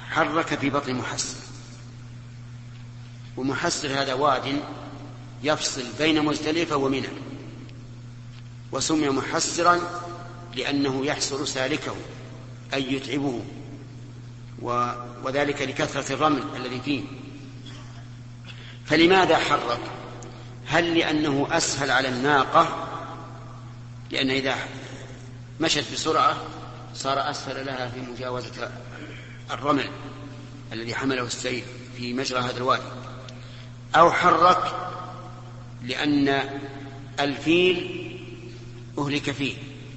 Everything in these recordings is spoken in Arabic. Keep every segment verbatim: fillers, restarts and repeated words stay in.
حرك في بطن محسر، ومحسر هذا واد يفصل بين مزدلفة ومنى، وسمي محسرا لأنه يحسر سالكه أي يتعبه، وذلك لكثرة الرمل الذي فيه. فلماذا حرك؟ هل لأنه أسهل على الناقة، لأن إذا مشت بسرعة صار أسهل لها في مجاوزة الرمل الذي حمله السيل في مجرى هذا الوادي؟ أو حرك لأن الفيل أهلك فيه،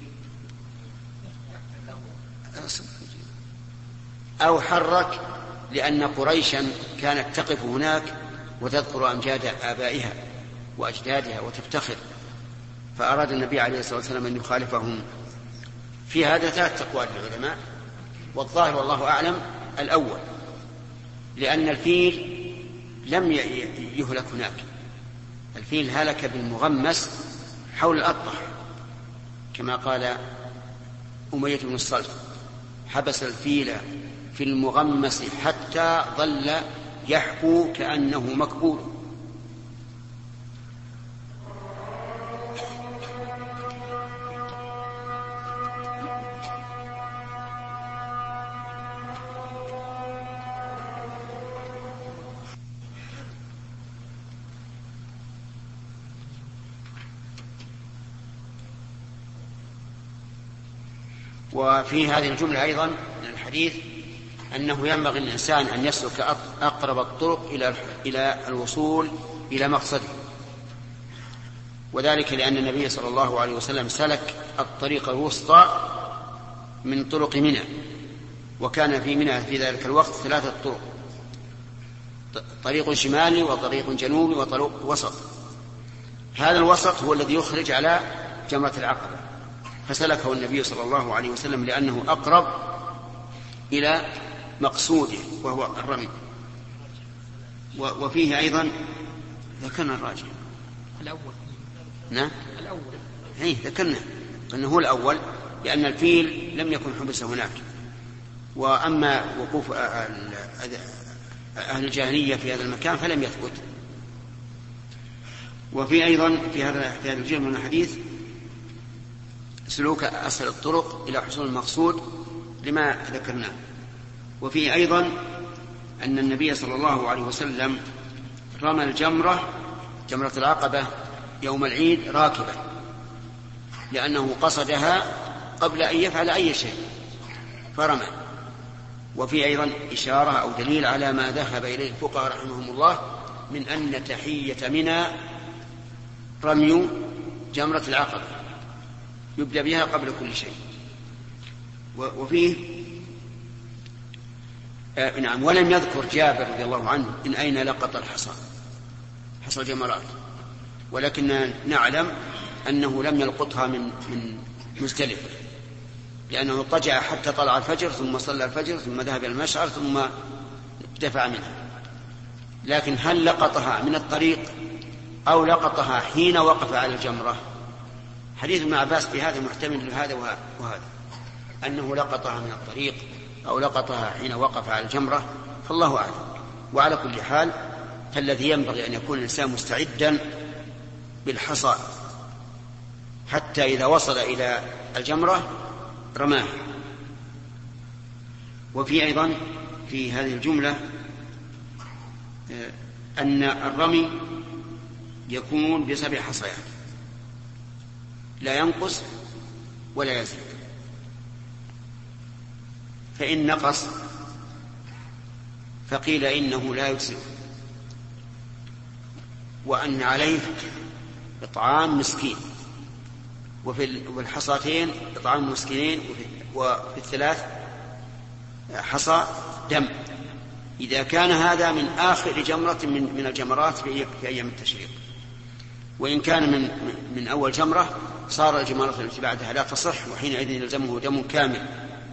أو حرك لأن قريشا كانت تقف هناك وتذكر أمجاد آبائها وأجدادها وتفتخر، فأراد النبي عليه الصلاة والسلام أن يخالفهم. في هذا ثلاث أقوال للعلماء، والظاهر والله أعلم الأول، لأن الفيل لم يهلك هناك، الفيل هلك بالمغمس حول الأطلح، كما قال أمية بن الصلت: حبس الفيل في المغمس حتى ظل يحكو كأنه مكبول. وفي هذه الجملة أيضا من الحديث أنه ينبغي الإنسان أن يسلك أقرب الطرق إلى إلى الوصول إلى مقصده، وذلك لأن النبي صلى الله عليه وسلم سلك الطريق الوسطى من طرق منى، وكان في منى في ذلك الوقت ثلاثة طرق: طريق شمالي وطريق جنوبي وطريق وسط. هذا الوسط هو الذي يخرج على جمرة العقبة، فسلكه النبي صلى الله عليه وسلم لأنه أقرب إلى مقصوده وهو الرمي. وفيه أيضا ذكرنا الراجع الأول. نعم الأول إيه ذكرنا أنه هو الأول، لأن الفيل لم يكن حبس هناك. وأما وقوف أهل الجاهلية في هذا المكان فلم يثبت. وفي أيضا في هذا في هذا الجزء من الحديث سلوك أسهل الطرق إلى حصول المقصود لما ذكرناه. وفي أيضا أن النبي صلى الله عليه وسلم رمى الجمرة جمرة العقبة يوم العيد راكبا، لأنه قصدها قبل أن يفعل أي شيء فرمى. وفي أيضا إشارة أو دليل على ما ذهب إليه الفقهاء رحمهم الله من أن تحية منى رمي جمرة العقبة يبدأ بها قبل كل شيء. وفيه آه نعم ولم يذكر جابر رضي الله عنه من أين لقط الحصى حصى الجمرات، ولكن نعلم أنه لم يلقطها من من مزدلفة، لأنه اضطجع حتى طلع الفجر ثم صلى الفجر ثم ذهب إلى المشعر ثم دفع منها. لكن هل لقطها من الطريق أو لقطها حين وقف على الجمرة؟ حديث ابن عباس بهذا محتمل لهذا وهذا، أنه لقطها من الطريق أو لقطها حين وقف على الجمرة، فالله أعلم. وعلى كل حال فالذي ينبغي أن يكون الإنسان مستعدا بالحصى حتى إذا وصل إلى الجمرة رماه. وفي أيضا في هذه الجملة أن الرمي يكون بسبع حصيات لا ينقص ولا يزيد، فإن نقص فقيل إنه لا يجزئ، وأن عليه إطعام مسكين، وفي الحصاتين إطعام مسكينين، وفي الثلاث حصى دم، إذا كان هذا من آخر جمرة من من الجمرات في أيام التشريق. وإن كان من من أول جمرة صار الجمرة التي بعدها لا تصح، وحينئذ يلزمه دم كامل.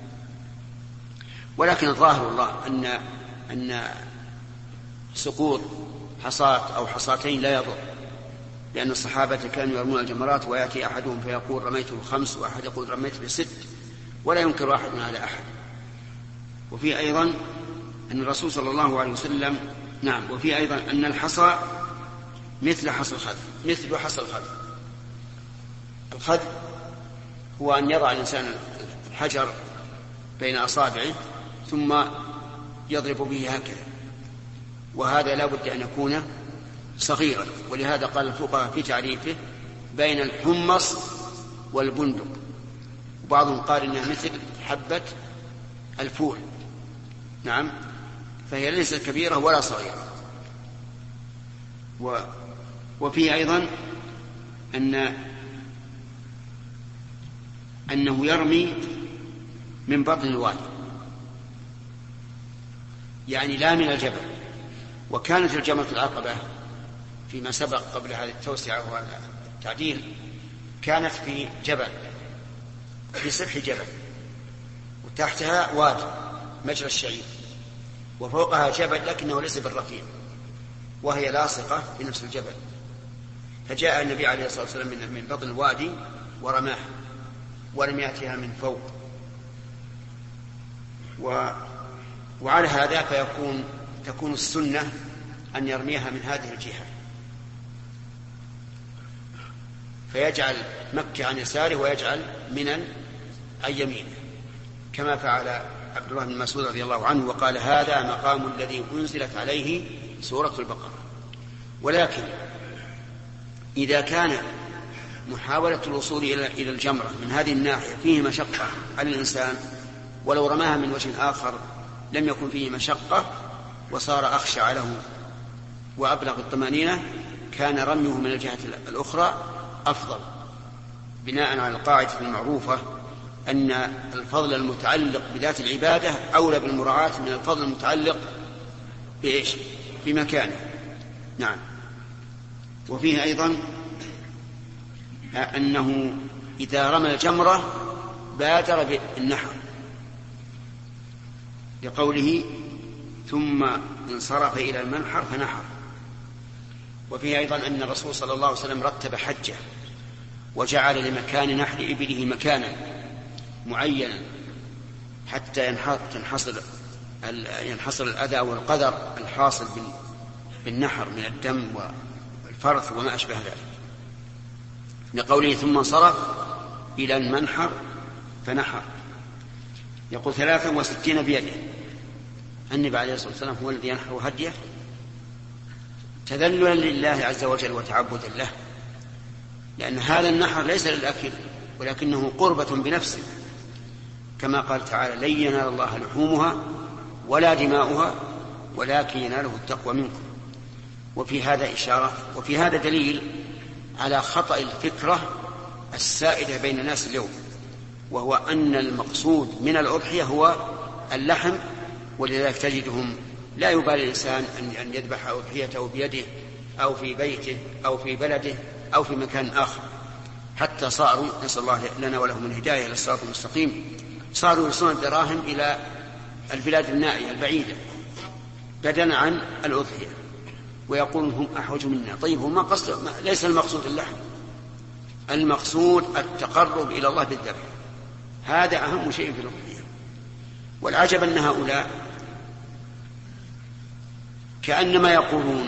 ولكن الظاهر الله أن أن سقوط حصاة أو حصاتين لا يضر، لأن الصحابة كانوا يرمون الجمرات ويأتي أحدهم فيقول رميت بخمس وأحد يقول رميت بست، ولا ينكر أحد على أحد. وفي أيضا أن الرسول صلى الله عليه وسلم نعم وفي أيضا أن الحصى مثل حصى الخذ مثل حصى الخذ. الخذ هو أن يضع الإنسان الحجر بين أصابعه ثم يضرب به هكذا، وهذا لا بد أن يكون صغيرا، ولهذا قال الفقهاء في تعريفه بين الحمص والبندق، وبعضهم قال إنها مثل حبة الفول. نعم، فهي ليست كبيرة ولا صغيرة. و... وفيه أيضا أن أنه يرمي من بطن الوادي، يعني لا من الجبل. وكانت الجمرة العقبة فيما سبق قبل هذه التوسعة والتعديل كانت في جبل، في سفح جبل، وتحتها وادي مجرى الشعير، وفوقها جبل لكنه ليس بالرفيع، وهي لاصقة في نفس الجبل. فجاء النبي عليه الصلاة والسلام من بطن الوادي ورماها ولم يأتها من فوق. و... وعلى هذا فيكون تكون السنة أن يرميها من هذه الجهة، فيجعل مكة عن يساره ويجعل منى عن يمينه، كما فعل عبد الله بن مسعود رضي الله عنه وقال: هذا مقام الذي أنزلت عليه سورة البقرة. ولكن إذا كان محاولة الوصول إلى الجمرة من هذه الناحية فيه مشقة على الإنسان، ولو رماها من وجه آخر لم يكن فيه مشقة وصار أخشع له وأبلغ الطمأنينة، كان رميه من الجهة الأخرى أفضل، بناء على القاعدة المعروفة أن الفضل المتعلق بذات العبادة أولى بالمراعاة من الفضل المتعلق بإيش؟ بمكانه. نعم. وفيه أيضا أنه إذا رمى الجمرة بادر بالنحر، لقوله: ثم انصرف إلى المنحر فنحر. وفيه أيضا أن الرسول صلى الله عليه وسلم رتب حجه وجعل لمكان نحر إبله مكانا معينا حتى ينحصر ينحصر الأذى والقدر الحاصل بالنحر من الدم والفرث وما أشبه ذلك، لقوله: ثم انصرف إلى المنحر فنحر. يقول: ثلاثا وستين بيده. النبي عليه الصلاة والسلام هو الذي ينحر هديه تذللا لله عز وجل وتعبدا له، لأن هذا النحر ليس للأكل ولكنه قربة بنفسه، كما قال تعالى: لن ينال الله لحومها ولا دماؤها ولكن يناله التقوى منكم. وفي هذا إشارة وفي هذا دليل على خطأ الفكرة السائدة بين الناس اليوم، وهو أن المقصود من الأضحية هو اللحم، ولذلك تجدهم لا يبالي الإنسان أن يذبح أضحيته بيده أو في بيته أو في بلده أو في مكان آخر، حتى صاروا، نسأل الله لنا ولهم الهداية إلى الصراط المستقيم، صاروا يرسلون الدراهم إلى البلاد النائية البعيدة بدلا عن الأضحية، ويقولون هم أحوج منا. طيب، هم ما قصد ليس المقصود اللحم، المقصود التقرب إلى الله بالذبح، هذا أهم شيء في الأضحية. والعجب أن هؤلاء كأنما يقولون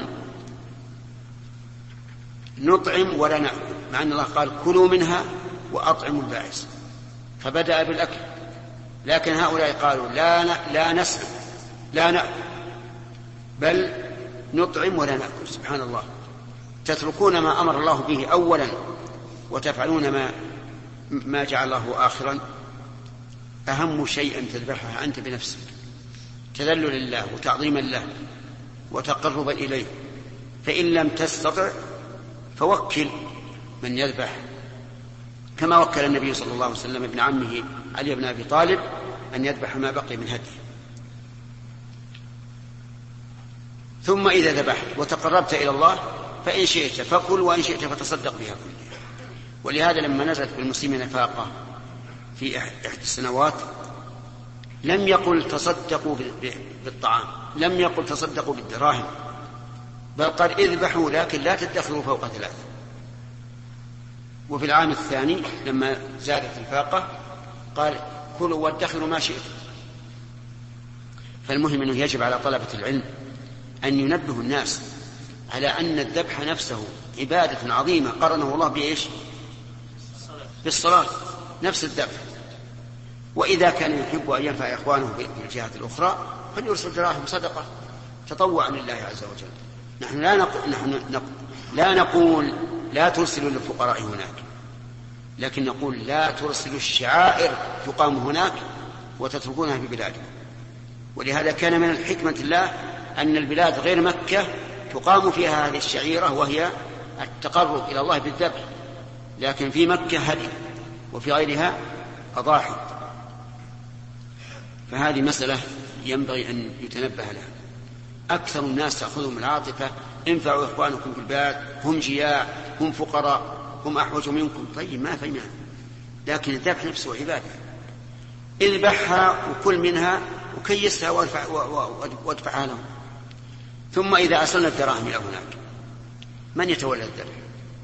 نطعم ولا نأكل، مع أن الله قال: كلوا منها وأطعموا البائس، فبدأ بالأكل. لكن هؤلاء قالوا: لا لا نسلم لا نأكل، بل نطعم ولا نأكل. سبحان الله، تتركون ما أمر الله به أولا وتفعلون ما ما جعل الله آخرا. أهم شيء أن تذبحها أنت بنفسك، تذلل لله وتعظيما له وتقربا إليه. فإن لم تستطع فوكل من يذبح، كما وكل النبي صلى الله عليه وسلم ابن عمه علي بن أبي طالب أن يذبح ما بقي من هديه. ثم إذا ذبحت وتقربت إلى الله فإن شئت فكل وإن شئت فتصدق بها كلها. ولهذا لما نزلت بالمسلمين فاقة في إحدى السنوات لم يقل تصدقوا بالطعام، لم يقل تصدقوا بالدراهم، بل قال: اذبحوا لكن لا تدخروا فوق ثلاث. وفي العام الثاني لما زادت الفاقة قال: كلوا وادخروا ما شئتم. فالمهم أنه يجب على طلبة العلم أن ينبهوا الناس على أن الذبح نفسه عبادة عظيمة قرنه الله بإيش؟ بالصلاة، نفس الذبح. وإذا كان يحب أن ينفع إخوانه في الجهات الأخرى فليرسل دراهم صدقة تطوعا لله عز وجل. نحن لا نقول, نحن نقول لا نقول لا ترسلوا للفقراء هناك، لكن نقول لا ترسلوا الشعائر تقام هناك وتتركونها في بلادكم. ولهذا كان من الحكمة الله أن البلاد غير مكة تقام فيها هذه الشعيرة وهي التقرب إلى الله بالذبح، لكن في مكة هدي وفي غيرها أضاحي. فهذه مسألة ينبغي أن يتنبه لها. أكثر الناس تأخذهم العاطفة، انفعوا إخوانكم في البلاد، هم جياع، هم فقراء، هم أحوج منكم. طيب ما فينا، لكن الذبح نفسه عبادة. اذبحها وكل منها وكيسها وادفع وادفعها لهم. ثم إذا أرسلنا الدراهم إلى هناك من يتولى الذبح؟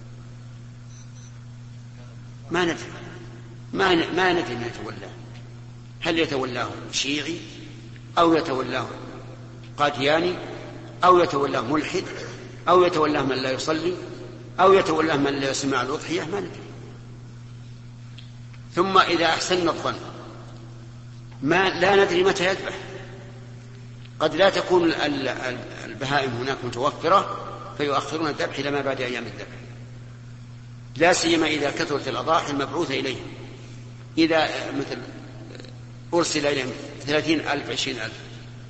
ما ندري ما ما ندري من يتولاه. هل يتولاه شيعي أو يتولاه قادياني أو يتولاه ملحد أو يتولاه من لا يصلي أو يتولاه من لا يسمع الأضحية؟ ما ندري. ثم إذا أحسننا الظن ما لا ندري متى يذبح. قد لا تكون البهائم هناك متوفرة فيؤخرون الذبح إلى ما بعد أيام الذبح، لا سيما إذا كثرت الأضاحي المبعوثة إليهم. إذا مثل أرسل إليهم ثلاثين ألف عشرين ألف،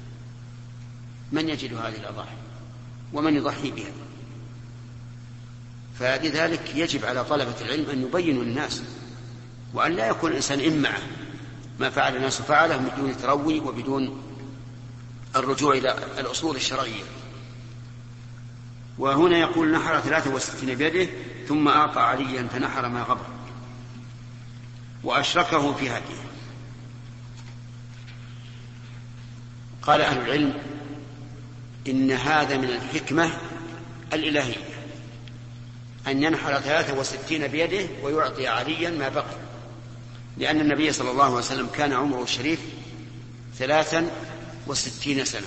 من يجد هذه الأضاحي ومن يضحي بها؟ فلذلك يجب على طلبة العلم أن يبينوا للناس، وأن لا يكون الإنسان إمعة ما فعل الناس فعله بدون تروي وبدون الرجوع إلى الأصول الشرعية. وهنا يقول نحر ثلاثة وستين بيده ثم أعطى عليا فنحر ما غبر وأشركه في هديه. قال أهل العلم إن هذا من الحكمة الإلهية أن ينحر ثلاثة وستين بيده ويعطي عليا ما بقي، لأن النبي صلى الله عليه وسلم كان عمره الشريف ثلاثا وستين سنة،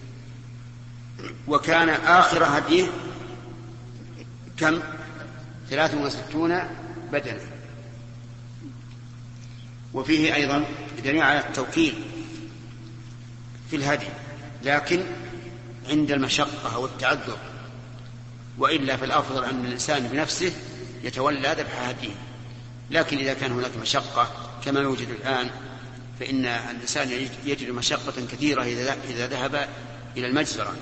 وكان آخر هديه كم؟ ثلاث وستون بدنة. وفيه أيضا دليل على التوكيل في الهدي، لكن عند المشقة أو التعذر، وإلا فالأفضل أن الإنسان بنفسه يتولى ذبح هديه. لكن إذا كان هناك مشقة كما يوجد الآن فإن الإنسان يجد مشقة كثيرة إذا ذهب إلى المجزرة.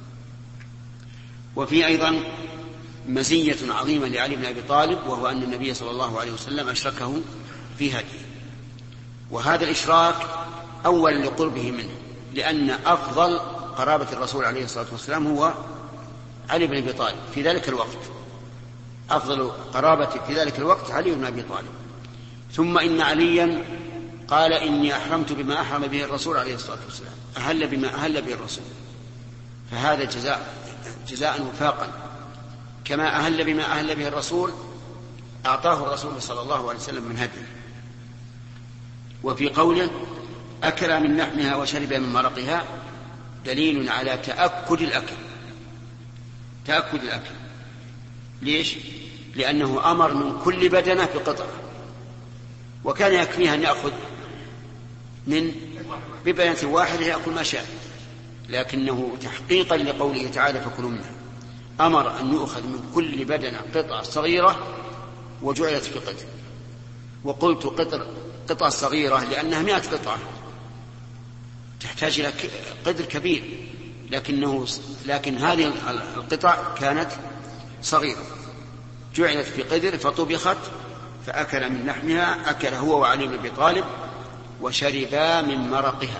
وفي أيضا مزية عظيمة لعلي بن أبي طالب، وهو أن النبي صلى الله عليه وسلم أشركه في هديه، وهذا الإشراك أول لقربه منه، لأن أفضل قرابة الرسول عليه الصلاة والسلام هو علي بن أبي طالب في ذلك الوقت، أفضل قرابة في ذلك الوقت علي بن أبي طالب. ثم إن عليا قال إني أحرمت بما أحرم به الرسول عليه الصلاة والسلام، أهل بما أهل به الرسول، فهذا جزاء جزاء وفاقا، كما أهل بما أهل به الرسول أعطاه الرسول صلى الله عليه وسلم من هدي. وفي قوله أكل من لحمها وشرب من مرقها دليل على تأكد الأكل، تأكد الأكل. ليش؟ لأنه أمر من كل بدنة بقطعة، وكان يكفيه أن يأخذ من ببدنة واحدة يأكل ما شاء، لكنه تحقيقا لقوله تعالى فكلوا منها أمر أن يؤخذ من كل بدنة قطعة صغيرة وجعلت في قدر. وقلت قطر قطعة صغيرة لأنها مئة قطعة تحتاج إلى قدر كبير، لكنه لكن هذه القطع كانت صغيرة جعلت في قدر فطبخت فأكل من لحمها، أكل هو وعلي بن أبي طالب وشربا من مرقها،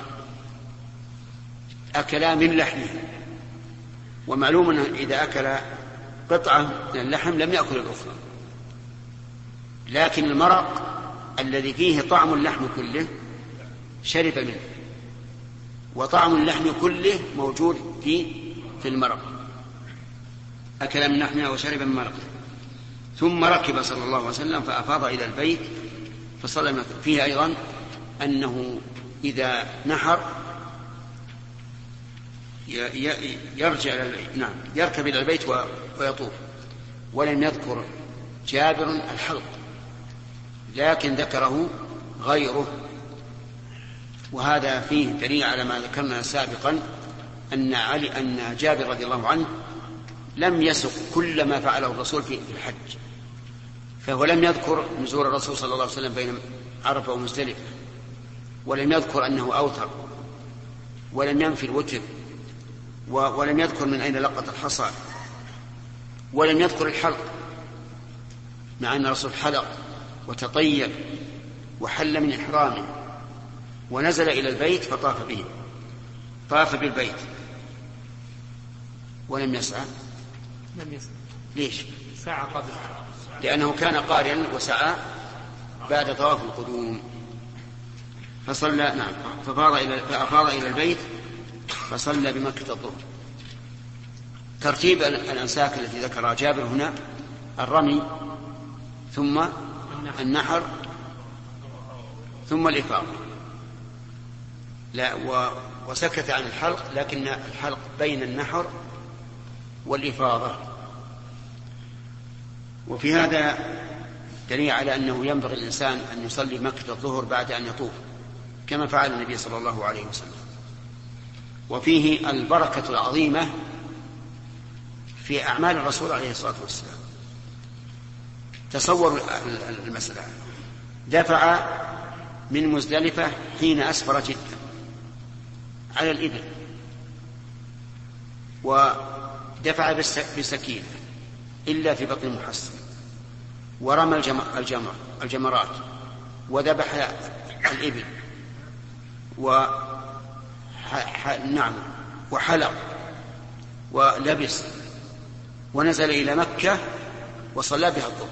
أكلا من لحمها. ومعلوم أنه إذا أكل قطعة من اللحم لم يأكل الأخرى، لكن المرق الذي فيه طعم اللحم كله شرب منه، وطعم اللحم كله موجود في في المرق، أكل من لحمها وشرب من مرقها. ثم ركب صلى الله عليه وسلم فأفاض إلى البيت فصلى. فيه أيضا أنه إذا نحر يرجع نعم يركب إلى البيت ويطوف. ولم يذكر جابر الحلق، لكن ذكره غيره، وهذا فيه دليل على ما ذكرنا سابقا أن علي أن جابر رضي الله عنه لم يسق كل ما فعله الرسول في الحج، فهو لم يذكر نزول الرسول صلى الله عليه وسلم بين عرفة ومزدلفة، ولم يذكر أنه أوتر، ولم ينفي الوتر، ولم يذكر من أين لقط الحصى، ولم يذكر الحلق، مع أن الرسول حلق وتطيب وحل من إحرامه ونزل إلى البيت فطاف به، طاف بالبيت ولم يسعى. لم يسعى. ليش؟ سعى قبل، لأنه كان قارئا وسعى بعد طواف القدوم. فصلى نعم ففاض إلى فأفاض إلى البيت فصلى بمكة الظهر. ترتيب الأنساك التي ذكرها جابر هنا: الرمي، ثم النحر، ثم الإفاضة. لا و... وسكت عن الحلق، لكن الحلق بين النحر والإفاضة. وفي هذا دليل على أنه ينبغي الإنسان أن يصلي مكة الظهر بعد أن يطوف، كما فعل النبي صلى الله عليه وسلم. وفيه البركة العظيمة في أعمال الرسول عليه الصلاة والسلام. تصور المسألة: دفع من مزدلفة حين أسفر جدا على الإبل، ودفع بسكينة إلا في بطن المحصن، ورمى الجمر الجمر الجمرات، وذبح الإبل، و نعم وحلق ولبس، ونزل إلى مكة وصلى بها الظهر.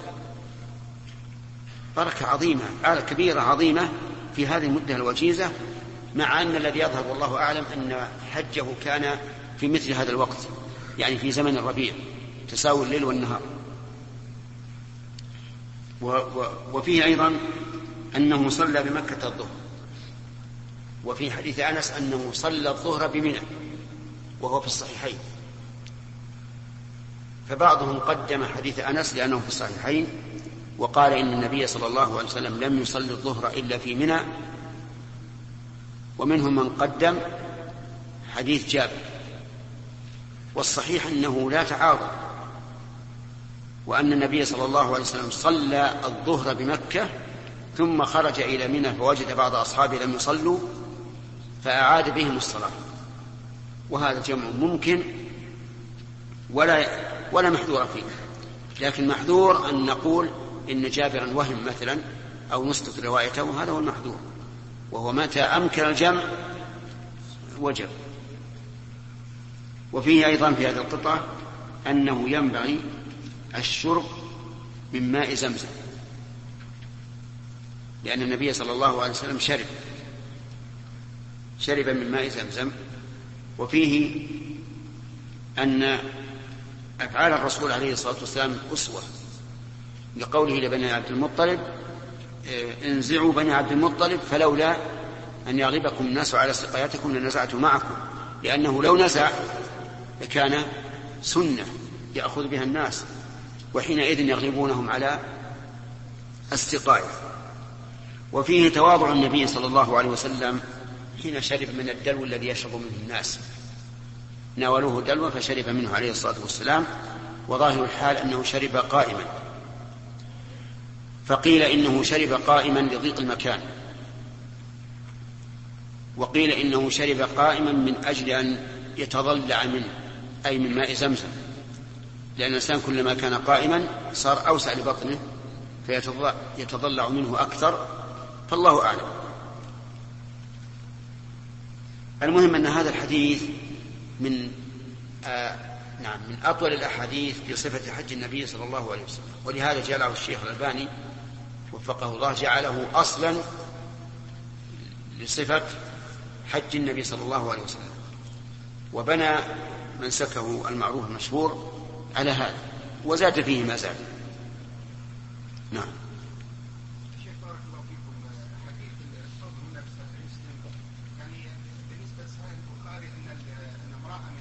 بركة عظيمة، آلة كبيرة عظيمة في هذه المدة الوجيزة، مع أن الذي يظهر والله أعلم أن حجه كان في مثل هذا الوقت، يعني في زمن الربيع، تساوي الليل والنهار. وفيه أيضا أنه صلى بمكة الظهر. وفي حديث أنس أنه صلى الظهر بمنى، وهو في الصحيحين. فبعضهم قدم حديث أنس لأنه في الصحيحين، وقال إن النبي صلى الله عليه وسلم لم يصلي الظهر إلا في منى، ومنهم من قدم حديث جابر. والصحيح أنه لا تعارض، وأن النبي صلى الله عليه وسلم صلى الظهر بمكة ثم خرج إلى منى فوجد بعض أصحابه لم يصلوا فأعاد بهم الصلاة، وهذا جمع ممكن ولا ولا محذور فيه. لكن محذور أن نقول إن جابرا وهم مثلا أو نسقط روايته، هذا هو المحذور، وهو متى أمكن الجمع وجب. وفيه أيضا في هذه القطعة أنه ينبغي الشرب من ماء زمزم، لأن النبي صلى الله عليه وسلم شرب شرب من ماء زمزم. وفيه أن أفعال الرسول عليه الصلاة والسلام أسوة، لقوله لبني عبد المطلب: انزعوا بني عبد المطلب فلولا أن يغلبكم الناس على سقايتكم لنزعت معكم، لأنه لو نزع لكان سنة يأخذ بها الناس، وحينئذ يغلبونهم على السقاية. وفيه تواضع النبي صلى الله عليه وسلم حين شرب من الدلو الذي يشرب منه الناس، ناولوه دلوا فشرب منه عليه الصلاة والسلام، وظاهر الحال أنه شرب قائما. فقيل إنه شرب قائما لضيق المكان، وقيل إنه شرب قائما من أجل أن يتضلع منه، أي من ماء زمزم، لأن الإنسان كلما كان قائما صار أوسع لبطنه فيتضلع منه أكثر، فالله أعلم. المهم أن هذا الحديث من آه نعم من أطول الأحاديث في صفة حج النبي صلى الله عليه وسلم، ولهذا جعله الشيخ الألباني وفقه الله جعله أصلا لصفة حج النبي صلى الله عليه وسلم، وبنى منسكه المعروف المشهور على هذا، وزاد فيه ما زاد. نعم. يعني بالنسبة لصحيح البخاري أن امرأة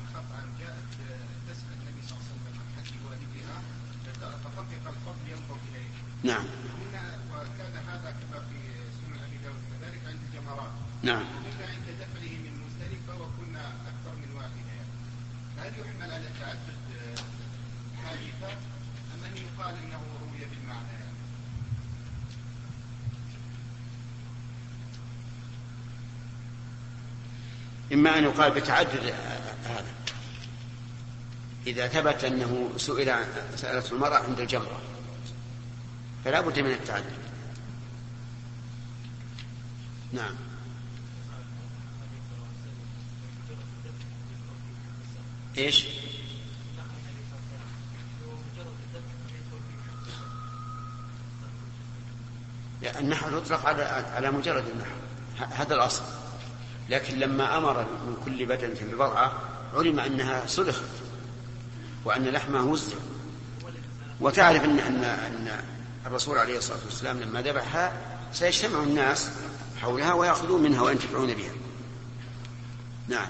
نعم. وكان هذا كما في سنن أبي داود كذلك عند الجمرات. نعم. وكنا عند دفعه من مزدلفة وكنا أكثر من واحدة. هل يحمل على تعدد حادثة أم أن يقال إنه روي بالمعنى؟ إما أن يقال بتعدد هذا إذا ثبت أنه سئل سألته المرأة عند الجمرة فلا بد من التعدد. نعم. إيش؟ النحر يطلق على على مجرد النحر، هذا الأصل. لكن لما أمر من كل بدنة ببضعة علم أنها سلخت وأن لحمها وزن. وتعرف أن أن أن الرسول عليه الصلاة والسلام لما ذبحها سيجتمع الناس حولها ويأخذون منها وينتفعون بها. نعم.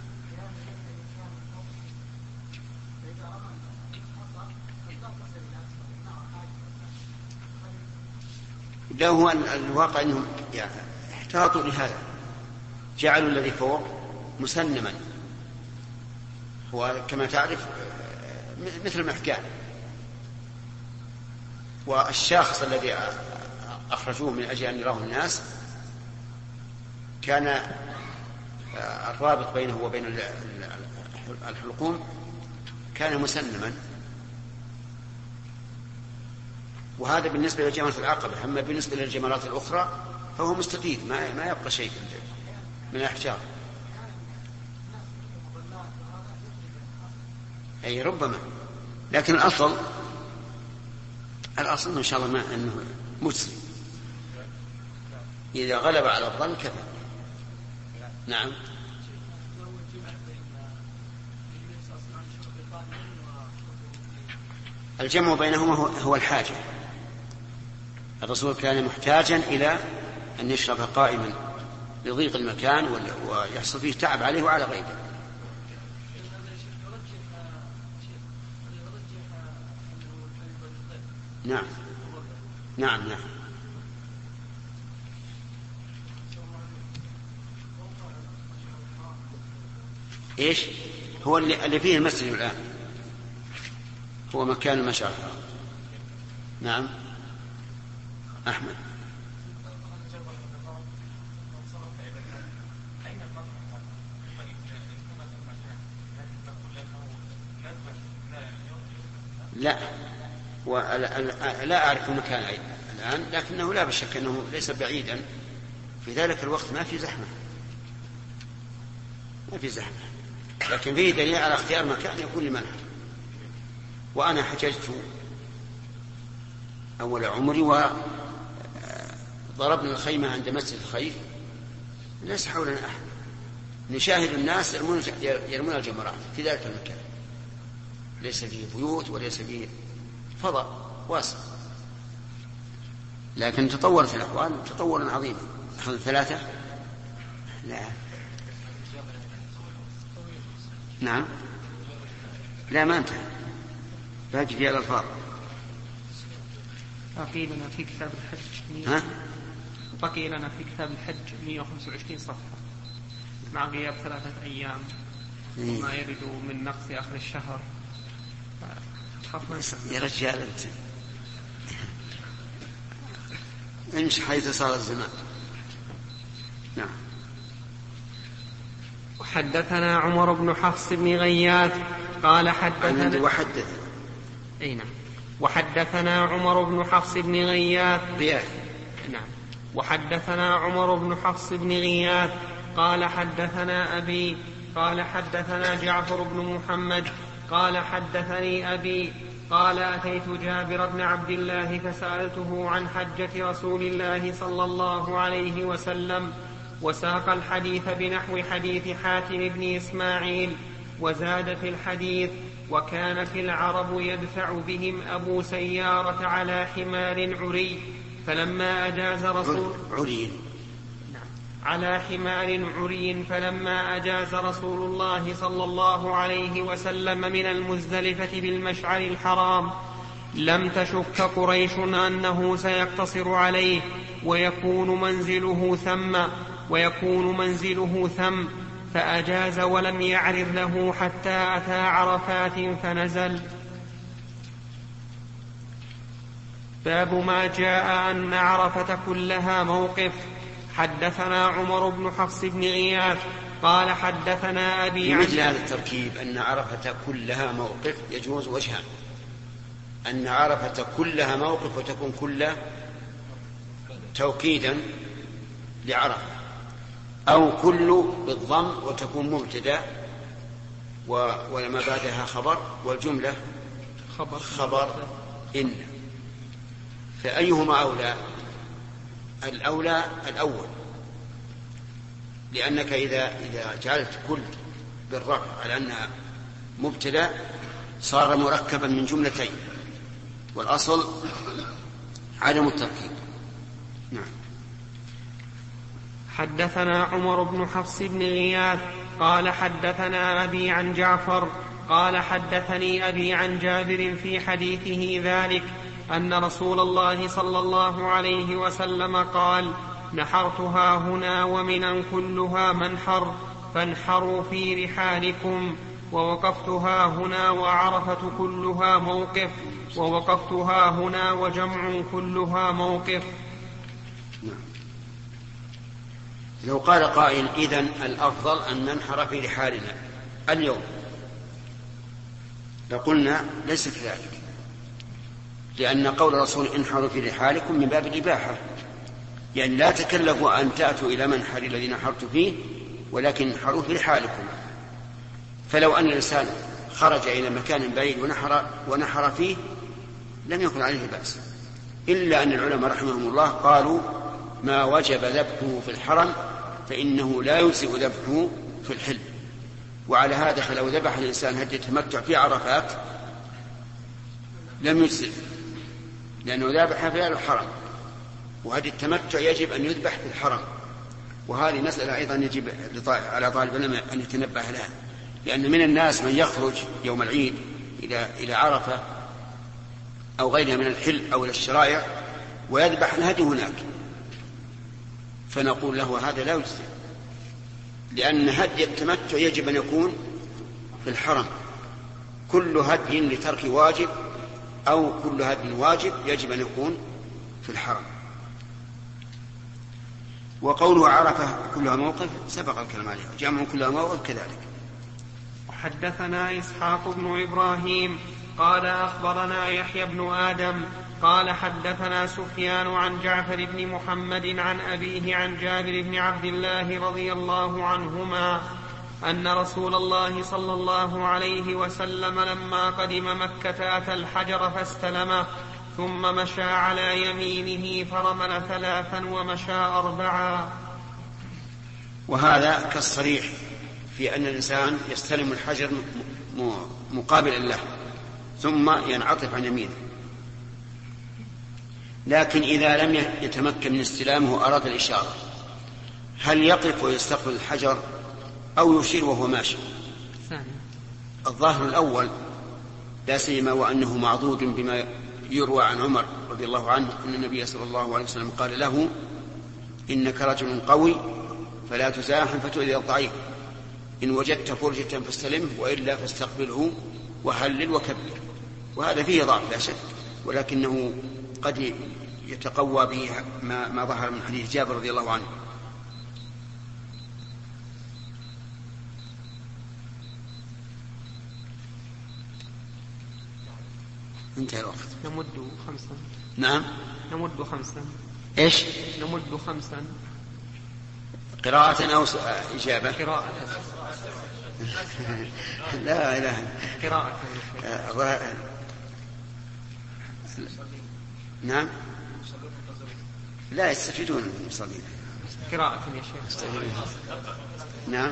لا، هو الواقع أنهم يعني احتاطوا لهذا، جعلوا الذي فوق مسنما، وكما تعرف مثل المحكام. والشخص الذي أخرجوه من أجل أن يراه الناس كان الرابط بينه وبين الحلقوم كان مسنما. وهذا بالنسبة لجمرة العقبة. أما بالنسبة للجمرات الأخرى فهو مستفيد، ما ما يبقى شيء من الأحجار. أي ربما، لكن الأصل الأصل إن شاء الله ما أنه مجزي، إذا غلب على الظن كفى. نعم. الجمع بينهما هو الحاجة. الرسول كان محتاجا إلى أن يشرب قائما لضيق المكان ويحصل فيه تعب عليه وعلى غيره. نعم نعم نعم. إيش هو اللي فيه المسجد الآن؟ هو مكان المشعر. نعم. أحمد. لا، لا أعرف المكان الآن، لكنه لا بشك أنه ليس بعيدا. في ذلك الوقت ما في زحمة، ما في زحمة، لكن فيه دليل على اختيار مكان يكون لمنع. وأنا حججت أول عمري وضربنا الخيمة عند مسجد الخيف، ليس حولنا أحد، نشاهد الناس يرمون يرمون الجمرات في ذلك المكان، ليس فيه بيوت وليس فيه فضاء واسع، لكن تطورت الأحوال تطورا عظيما. أخذ ثلاثة. لا. نعم. لا، ما انتهى، باقي في الألفاظ. بقي لنا في كتاب الحج ها؟ بقي لنا في كتاب الحج مئة وخمسة وعشرين صفحة مع غياب ثلاثة أيام وما يرد من نقص آخر الشهر. يا رجال أنت امشي حيث صار الزمان. نعم. وحدثنا عمر بن حفص بن غياث قال حدثنا وحدث أي نعم. وحدثنا عمر بن حفص بن غياث بياث. نعم. وحدثنا عمر بن حفص بن غياث قال حدثنا أبي قال حدثنا جعفر بن محمد قال حدثني أبي قال أتيت جابر بن عبد الله فسألته عن حجة رسول الله صلى الله عليه وسلم، وساق الحديث بنحو حديث حاتم بن إسماعيل، وزاد في الحديث: وكانت العرب يدفع بهم أبو سيارة على حمار عري، فلما أجاز رسول عري على حمار عري فلما أجاز رسول الله صلى الله عليه وسلم من المزدلفة بالمشعر الحرام لم تشك قريش أنه سيقتصر عليه ويكون منزله ثم ويكون منزله ثم فأجاز ولم يعرض له حتى أتى عرفات فنزل. باب ما جاء أن عرفة كلها موقف. حدثنا عمر بن حفص بن غياث قال حدثنا أبي عن مثل هذا التركيب أن عرفة كلها موقف يجوز وجهان: أن عرفة كلها موقف وتكون كلها توكيدا لعرفة، أو كل بالضم وتكون مبتدأ ولما بعدها خبر والجملة خبر, خبر إن. فأيهما أولى؟ الأولى الأول، لأنك إذا إذا جعلت كل بالرفع على أنها مبتدأ صار مركبا من جملتين، والأصل عدم التركيب. نعم. حدثنا عمر بن حفص بن غياث قال حدثنا أبي عن جعفر قال حدثني أبي عن جابر في حديثه ذلك أن رسول الله صلى الله عليه وسلم قال: نحرتها هنا ومنا كلها منحر فانحروا في رحالكم، ووقفتها هنا وعرفة كلها موقف، ووقفتها هنا وجمع كلها موقف. لو قال قائل: إذن الأفضل أن ننحر في رحالنا اليوم، لقلنا ليس كذلك، لأن قول الرسول انحروا في رحالكم من باب الإباحة، يعني لا تكلفوا أن تأتوا إلى منحر الذي نحرت فيه، ولكن انحروا في رحالكم. فلو أن الإنسان خرج إلى مكان بعيد ونحر, ونحر فيه لم يكن عليه بأس، إلا أن العلماء رحمهم الله قالوا: ما وجب ذبحه في الحرم فإنه لا يجزئ ذبحه في الحل. وعلى هذا فلو ذبح الإنسان هدي التمتع في عرفات لم يجزئ، لأنه ذبح في الحرم، وهدي التمتع يجب أن يذبح في الحرم. وهذه مسألة أيضا يجب على طالب العلم أن يتنبه لها، لأن من الناس من يخرج يوم العيد إلى إلى عرفة أو غيرها من الحل أو الشرائع ويذبح الهدي هناك، فنقول له هذا لا يجزي، لأن هدي التمتع يجب أن يكون في الحرم. كل هدي لترك واجب أو كل هدي واجب يجب أن يكون في الحرم. وقوله عرفة كلها موقف سبق الكلام عليه، جمع كلها موقف كذلك. حدثنا إسحاق بن إبراهيم قال أخبرنا يحيى بن آدم قال حدثنا سفيان عن جعفر بن محمد عن أبيه عن جابر بن عبد الله رضي الله عنهما أن رسول الله صلى الله عليه وسلم لما قدم مكة أتى الحجر فاستلمه، ثم مشى على يمينه فرمل ثلاثا ومشى أربعا. وهذا كالصريح في أن الإنسان يستلم الحجر مقابلا له ثم ينعطف عن يمينه، لكن إذا لم يتمكن من استلامه أراد الإشارة، هل يقف ويستقبل الحجر أو يشير وهو ماشي؟ الظاهر الأول، لا سيما وأنه معضود بما يروى عن عمر رضي الله عنه أن النبي صلى الله عليه وسلم قال له: إنك رجل قوي فلا تزاحم فتؤذي الضعيف، إن وجدت فرجة فاستلمه وإلا فاستقبله وهلل وكبر. وهذا فيه ضعف لا شك، ولكنه قد يتقوى به ما, ما ظهر من حديث جابر رضي الله عنه. انتهى الوقت. نمد خمسا. نعم نمد خمسا. ايش؟ نمد خمسا. قراءة أو إجابة؟ قراءة. لا إله. قراءة. آه. نعم. لا يستفيدون من المصلين. قراءة يا شيخ. نعم.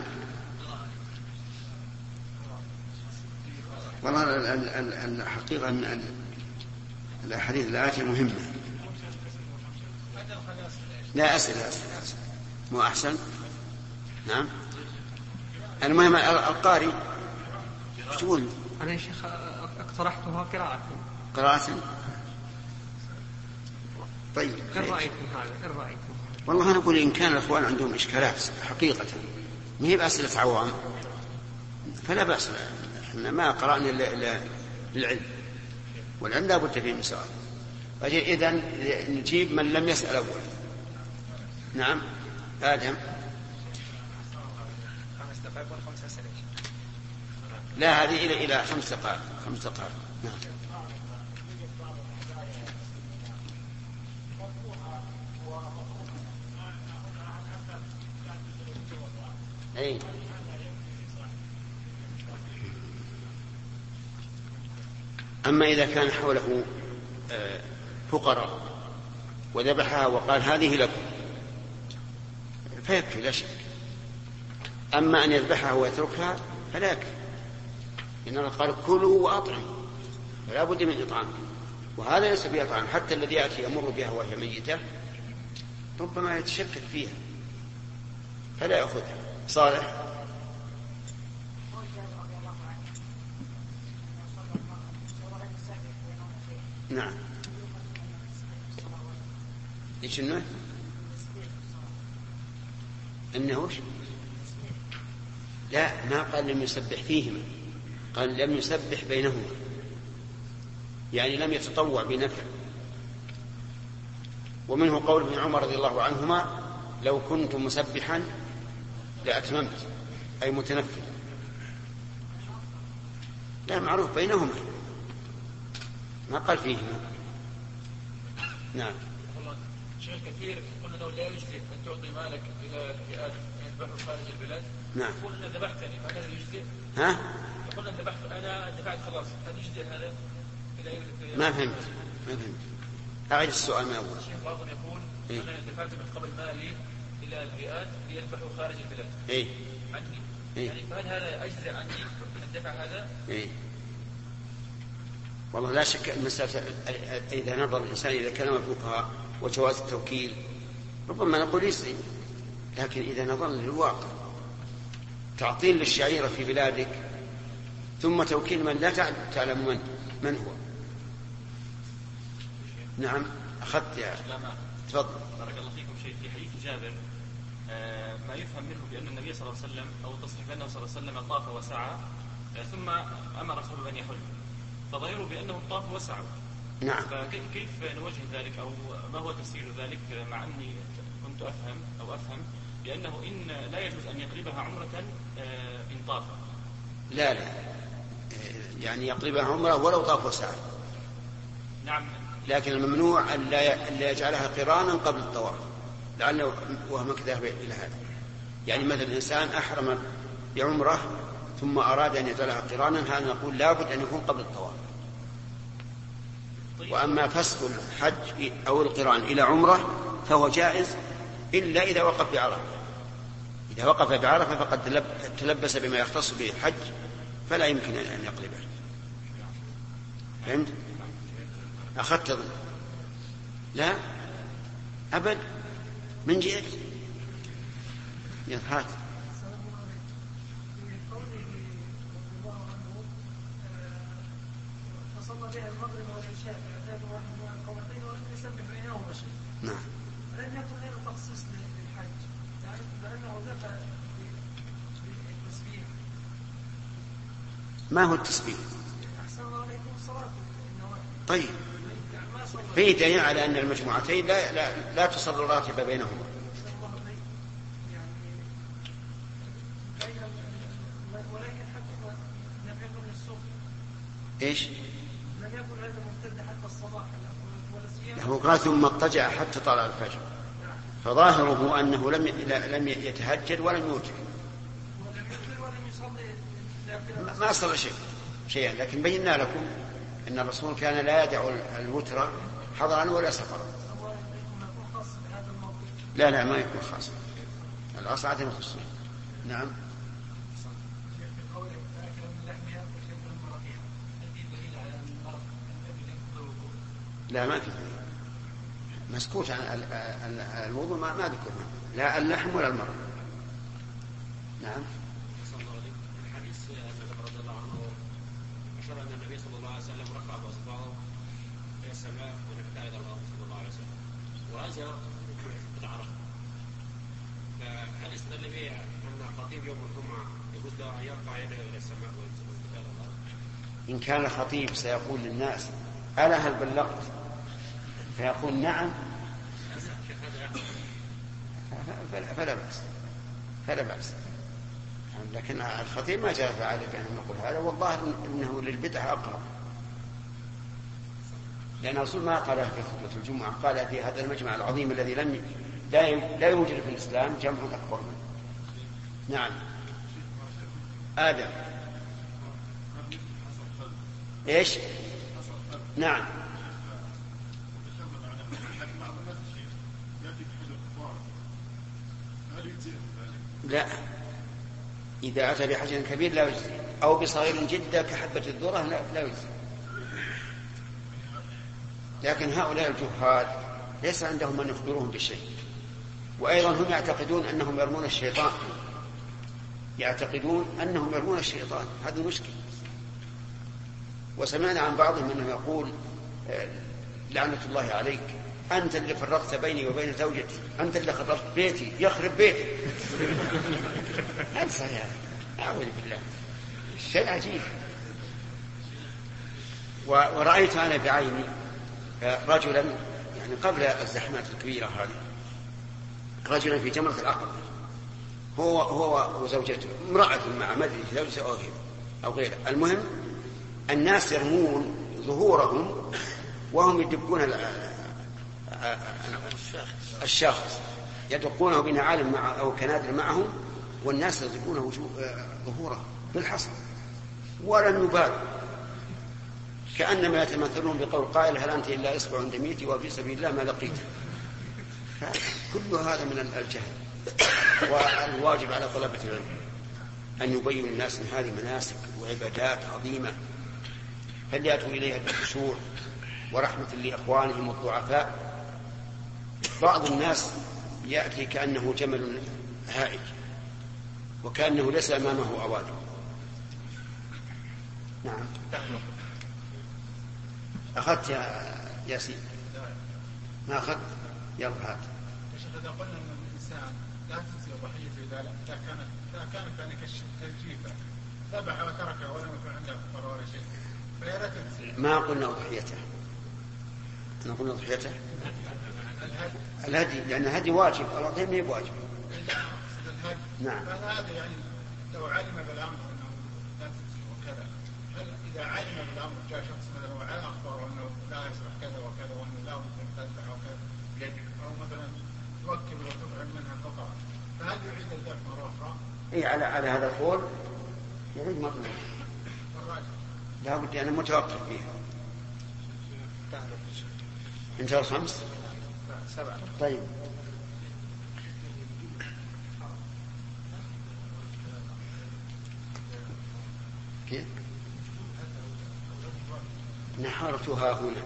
والله الحقيقة أن الأحاديث الآتية مهمة. لا أسئلة أسئلة مو أحسن. نعم. المهم القارئ تقول. أنا يا شيخ اقترحتها قراءة. قراءة. طيب إن رأيتم هذا إن رأيتم. والله أنا أقول إن كان الأخوان عندهم إشكالات حقيقة ما هي بأسئلة عوام فلا بأس، احنا ما قرأنا إلا للعلم، والعلم لا بد فيه من سؤال. إذن نجيب من لم يسأل أول. نعم آدم. لا هذه إلى إلى خمس دقائق خمس دقائق. نعم. أي. أما إذا كان حوله فقراء وذبحها وقال هذه لكم فيكفي لا شك. أما أن يذبحها ويتركها فلا يكفي، إن الله قال كلوا وأطعموا فلا بد من إطعام، وهذا ليس فيه إطعام. حتى الذي يأتي يمر بها وهي ميتة ربما يتشكك فيها فلا يأخذها. صالح. نعم. ايش انه انه وش؟ لا ما قال لم يسبح فيهما، قال لم يسبح بينهما، يعني لم يتطوع بنفل. ومنه قول ابن عمر رضي الله عنهما لو كنت مسبحا لأتممت، أي متنفل. لا معروف بينهما ما قال فيهما. نعم. شيخ كثير قلنا لو لا يجزئ أن تعطي مالك إلى فئات يذبحوا خارج البلاد. نعم. قلنا ذبحتني فهذا يجزئ. ها؟ قلنا ذبحت أنا دفعت خلاص هذا يجزئ هذا إلى ما فهمت ما فهمت أعيد السؤال ما أول. الشيخ بعضهم يقول إيه؟ أنا دفعت من قبل مالي إلى الفئات ليذبحوا خارج البلاد. إيه؟ عني. إيه؟ يعني فهل هذا أجزئ عني الدفع هذا؟ إيه؟ والله لا شك المسألة إذا نظر الإنسان إلى كلام الفقهاء وجواز التوكيل ربما نقول يسري، لكن إذا نظر للواقع تعطيل للشعيرة في بلادك ثم توكيل من لا تعلم من من هو. نعم أخذت يا تفضل. بارك الله فيكم شيء في حديث جابر آه ما يفهم منه بأن النبي صلى الله عليه وسلم أو تصريح بأنه صلى الله عليه وسلم طاف وسعى آه ثم أمر أصحابه أن يحج، فظاهره بأنه طاف وسعى. نعم. فكيف نوجه ذلك أو ما هو تفسير ذلك، مع أني كنت أفهم أو أفهم بأنه إن لا يجوز أن يقلبها عمرة آه إن طاف. لا لا يعني يقلبها عمرة ولو طاف وسعى. نعم. لكن الممنوع أن لا يجعلها قرانا قبل الطواف، لعله وهمك ذهب إلى هذا. يعني مثلا الإنسان أحرم بعمرة ثم أراد أن يجعلها قرانا، هذا نقول لابد أن يكون قبل الطواف. وأما فسخ الحج أو القران إلى عمرة فهو جائز إلا إذا وقف بعرفة. إذا وقف بعرفة فقد تلبس بما يختص به الحج فلا يمكن أن يقلبه. فهمت؟ أخذت ظن؟ لا أبد من جئت يضحك. فصلى بها المغرب والعشاء فأتاه واحد من القومتين ولم يسبح بينهما شيء. نعم. لم يكن غير تخصيص للحج، يعني لأنه دفع بالتسبيح. ما هو التسبيح؟ أحسن الله عليكم الصلاة. طيب في دليل على أن المجموعتين لا لا, لا تصل راتبة بينهما. ولكن حتى لم يكن الصبح. إيش؟ لم يكن هذا ممتد حتى الصباح ولا هو قال ثم اضطجع حتى طلع الفجر، فظاهره أنه لم لم يتهجد ولم يوتر. ولم يوتر ولم يصلي. ما صلى شيء شيئا، لكن بينا لكم أن الرسول كان لا يدع الوتر حضرا ولا سفرا. لا لا ما يكون خاص، الأصل عدم الخصوصية. نعم. لا ما في مسكوت عن الوضوء، ما ما ذكرنا لا اللحم ولا المرض. نعم. حديث رضي الله عنه أشار أن النبي صلى الله عليه وسلم رفع أصبعه إلى السماء ونبتعد عن الله صلى الله عليه وسلم، وهذا في عرفة. فهل يستدل به أن خطيب يوم الجمعة يجوز له أن يرفع يده إلى السماء ويتكلم الله؟ إن كان خطيب سيقول للناس ألا هل بلغت فيقول نعم فلا بأس فلا بأس، لكن الخطيب ما جاء فعله بأن نقول هذا، والله إنه للبدعة أقرب، لأن الرسول ما قال في خطبة الجمعة، قال في هذا المجمع العظيم الذي لم لا يوجد في الإسلام جمع أكبر منه. نعم. آدم إيش؟ نعم. لا، إذا أتى بحجر كبير لا يجزي، أو بصغير جدا كحبة الذرة لا يجزي. لكن هؤلاء الجهال ليس عندهم من يخبرهم بالشيء، وأيضا هم يعتقدون أنهم يرمون الشيطان، يعتقدون أنهم يرمون الشيطان، هذا مشكل. وسمعنا عن بعضهم أنه يقول لعنة الله عليك، أنت اللي فرقت بيني وبين زوجتي، أنت اللي خربت بيتي، يخرب بيتي. هذا صحيح، أعوذ بالله، شيء عجيب. ورأيت أنا بعيني رجلا يعني قبل الزحمات الكبيرة هذه، رجلا في جمرة العقبة، هو هو وزوجته، امرأة مع مدري زوجته أو غيره أو غيره، المهم الناس يرمون ظهورهم وهم يدقون الشخص، يدقونه بنعال مع أو كنادر معهم، والناس يدقونه ظهوره بالحصى ولم يبالوا، كأنما يتمثلون بقول قائل هل أنت إلا إصبع عند ميتي وفي سبيل الله ما لقيت. كل هذا من الجهل. والواجب على طلبة العلم أن يبين الناس أن هذه مناسك وعبادات عظيمة فليأتوا إليها بالخشوع ورحمة لإخوانهم الضعفاء. بعض الناس يأتي كأنه جمل هائج وكأنه ليس أمامه أوادم. نعم. أخذت يا ياسين؟ ما أخذت؟ يلا هات. إذا قلنا أن الإنسان لا تجزي ضحيته إذا كانت إذا كانت يعني كالجيفة ذبح وتركه ولم يكن عنده كفارة ولا شيء، فهي لا تجزي. ما قلنا ضحيته، احنا قلنا ضحيته الهدي، لأن الهدي واجب، الأضحية ما هي بواجب. نعم. فهذا يعني لو علم بالأمر أنه لا تجزي وكذا، هل إذا علم بالأمر جاء شخص مثلا وعلى أخباره أنه لا يصلح كذا وكذا وأنه لا ممكن تذبح وكذا بيدك، أو مثلا توكل وتطعم منها القطع، فهل يعيد الذبح مرة أخرى؟ إيه على على هذا القول يعيد مرة أخرى. لا بد أنا متوقف فيها. انت الخمس؟ سبعة. طيب. كيف؟ نحرتها هنا،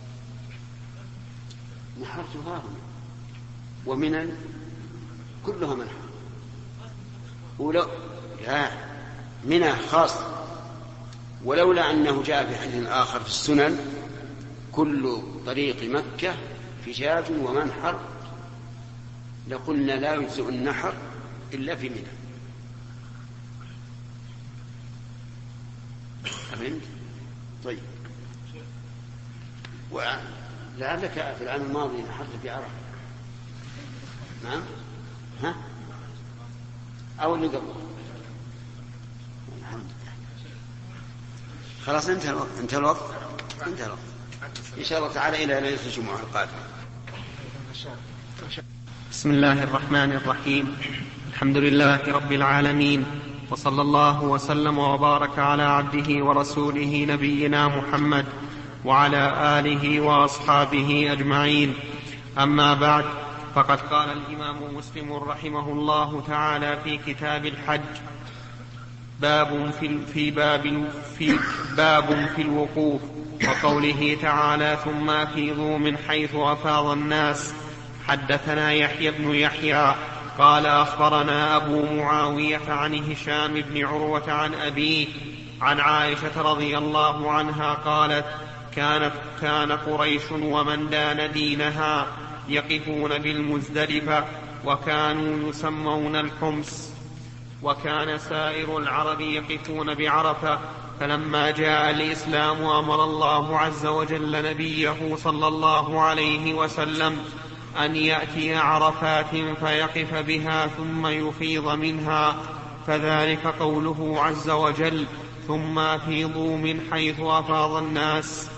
نحرتها هنا، ومن كلها منحر، ولو لا منها خاص، ولولا أنه جاء في حديث آخر في السنن كل طريق مكة فجاج ومنحر لقلنا لا يجزئ النحر إلا في منى. فهمت؟ طيب. ولعلك في العام الماضي نحرت في عرفة. نعم. ها؟ أو اللي قبله. الحمد لله. خلاص انتهى الوقت، انتهى الوقت، انتهى الوقت. إن شاء الله تعالى إلى ليلة الجمعة القادمة. بسم الله الرحمن الرحيم. الحمد لله رب العالمين، وصلى الله وسلم وبارك على عبده ورسوله نبينا محمد وعلى آله وأصحابه أجمعين. أما بعد، فقد قال الإمام مسلم رحمه الله تعالى في كتاب الحج: باب في, في باب في باب في الوقوف، وقوله تعالى: ثم أفيضوا من حيث أفاض الناس. حدثنا يحيى بن يحيى قال أخبرنا أبو معاوية عن هشام بن عروة عن أبيه عن عائشة رضي الله عنها قالت: كان, كان قريش ومن دان دينها يقفون بالمزدلفة وكانوا يسمون الحمص، وكان سائر العرب يقفون بعرفة. فلما جاء الإسلام أمر الله عز وجل نبيه صلى الله عليه وسلم أن يأتي عرفات فيقف بها ثم يفيض منها، فذلك قوله عز وجل: ثم أفيضوا من حيث أفاض الناس.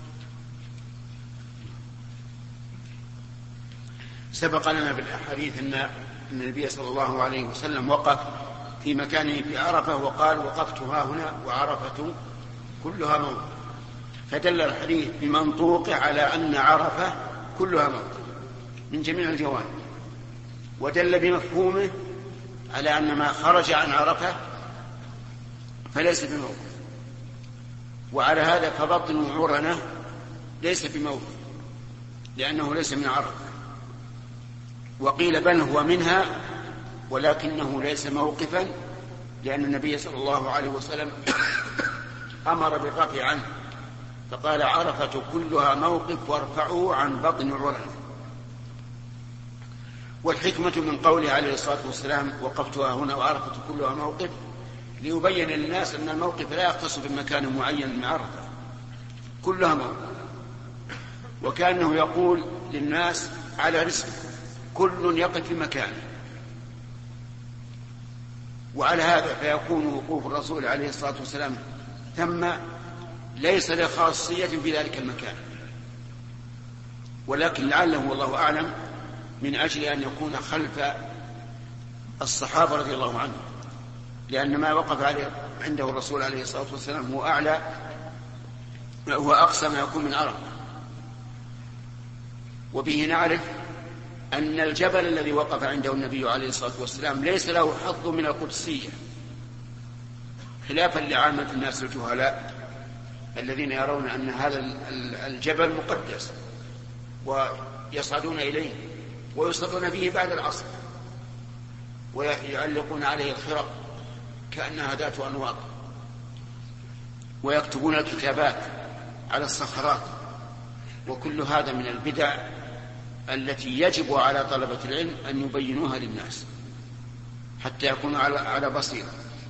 سبق لنا في الأحاديث أن النبي صلى الله عليه وسلم وقف في مكانه في عرفة وقال: وقفت ها هنا وعرفة كلها موت، فدل الحديث بمنطوقه على أن عرفة كلها موت من جميع الجوانب، ودل بمفهومه على أن ما خرج عن عرفة فليس بموت، وعلى هذا فبطن عرنة ليس بموت لأنه ليس من عرفة. وقيل بل هو منها ولكنه ليس موقفا، لأن النبي صلى الله عليه وسلم أمر بالرفع عنه فقال: عرفة كلها موقف وارفعوا عن بطن عرنة. والحكمة من قوله عليه الصلاة والسلام: وقفتها هنا وعرفة كلها موقف، ليبين للناس أن الموقف لا يختص بمكان معين من عرفة، كلها موقف، وكأنه يقول للناس على رزق كل يقف في مكانه. وعلى هذا فيكون وقوف الرسول عليه الصلاة والسلام ثم ليس لخاصية في ذلك المكان، ولكن لعله والله أعلم من أجل أن يكون خلف الصحابة رضي الله عنهم، لأن ما وقف عليه عنده الرسول عليه الصلاة والسلام هو أعلى هو أقصى ما يكون من عرفة. وبه نعرف أن الجبل الذي وقف عنده النبي عليه الصلاة والسلام ليس له حظ من القدسية، خلافا لعامة الناس الجهلاء الذين يرون أن هذا الجبل مقدس ويصعدون إليه ويصلون به بعد العصر ويعلقون عليه الخرق كأنها ذات أنواط ويكتبون الكتابات على الصخرات، وكل هذا من البدع التي يجب على طلبة العلم أن يبينوها للناس حتى يكونوا على بصيرة.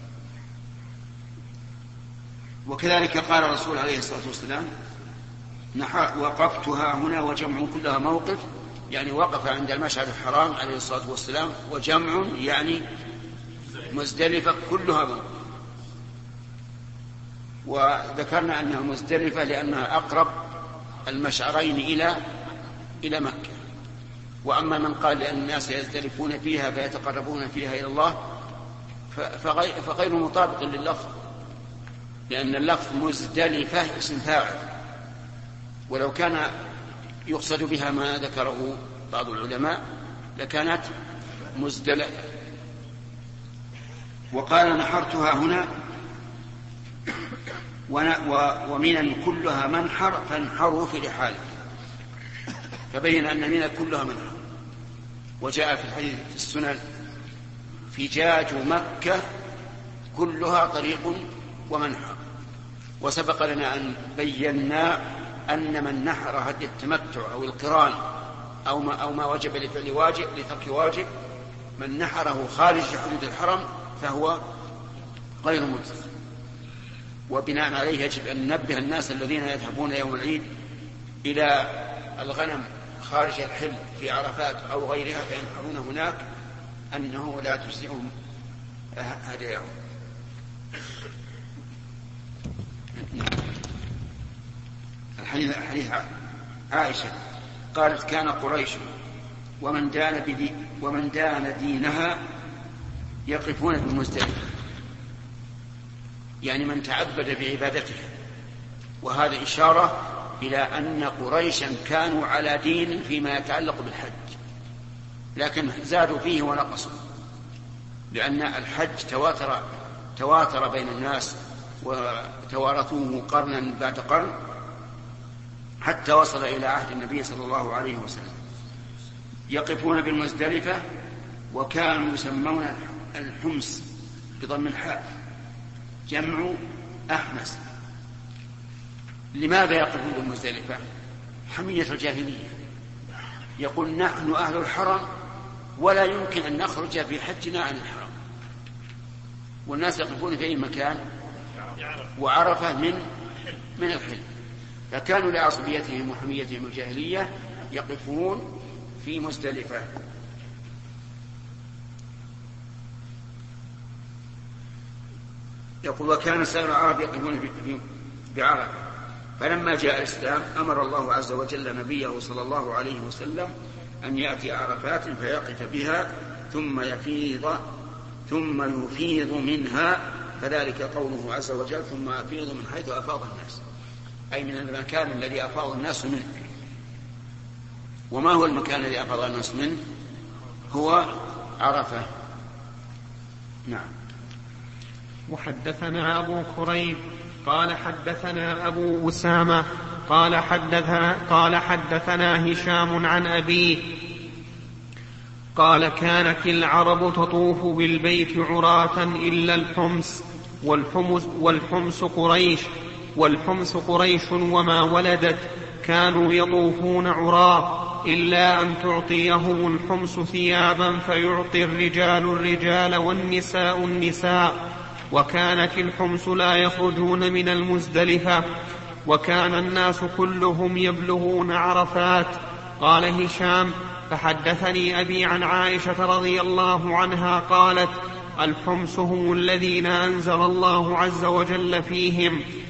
وكذلك قال الرسول عليه الصلاة والسلام: وقفتها هنا وجمع كلها موقف، يعني وقف عند المشعر الحرام عليه الصلاة والسلام، وجمع يعني مزدلفة كلها موقف. وذكرنا أنها مزدلفة لأنها أقرب المشعرين إلى إلى مكة. وأما من قال لأن الناس يزدلفون فيها فيتقربون فيها إلى الله فغير مطابق لللفظ، لأن اللفظ مزدلفة اسم فاعل، ولو كان يقصد بها ما ذكره بعض العلماء لكانت مزدلفة. وقال: نحرتها هنا ومنا كلها منحر فانحروا في رحاله، فبين أن منا كلها منحر. وجاء في الحديث في السنن: فجاج مكة كلها طريق ومنحر. وسبق لنا أن بينا أن من نحر هدي التمتع أو القران أو ما, أو ما وجب لفعل واجب لترك واجب، من نحره خارج حدود الحرم فهو غير مجزي. وبناء عليه يجب أن ننبه الناس الذين يذهبون يوم العيد إلى الغنم خارج الحل في عرفات أو غيرها فينحرون هناك أنه لا تجزئهم هديهم. الحديث حديث عائشة قالت: كان قريش ومن دان بدي ومن دان دينها يقفون بالمزدلفة، يعني من تعبد بعبادتها. وهذا إشارة إلى أن قريشا كانوا على دين فيما يتعلق بالحج، لكن زادوا فيه ونقصوا، لأن الحج تواتر تواتر بين الناس وتوارثوه قرنا بعد قرن حتى وصل إلى عهد النبي صلى الله عليه وسلم. يقفون بالمزدلفة وكانوا يسمون الحمص بضم الحاء، جمع أحمس. لماذا يقفون بمزدلفة؟ حمية الجاهلية، يقول نحن أهل الحرم ولا يمكن أن نخرج في حجنا عن الحرم، والناس يقفون في أي مكان وعرفة من من الحل، فكانوا لعصبيتهم وحميتهم الجاهلية يقفون في مزدلفة. يقول وكان سائر العرب يقفون بعرفة، فلما جاء الإسلام أمر الله عز وجل نبيه صلى الله عليه وسلم أن يأتي عرفات فيقف بها ثم يفيض ثم يفيض منها، فذلك قوله عز وجل ثم يفيض من حيث أفاض الناس، أي من المكان الذي أفاض الناس منه. وما هو المكان الذي أفاض الناس منه؟ هو عرفة. نعم. وحدثنا أبو كريب قال حدثنا أبو أسامة قال حدثنا, قال حدثنا هشام عن أبيه قال كانت العرب تطوف بالبيت عراة إلا الحمص والحمص, والحمص قريش والحمص قريش وما ولدت كانوا يطوفون عراة إلا أن تعطيهم الحمص ثيابا فيعطي الرجال الرجال والنساء النساء، وكانت الحمص لا يخرجون من المزدلفة، وكان الناس كلهم يبلغون عرفات. قال هشام فحدثني أبي عن عائشة رضي الله عنها قالت الحمص هم الذين أنزل الله عز وجل فيهم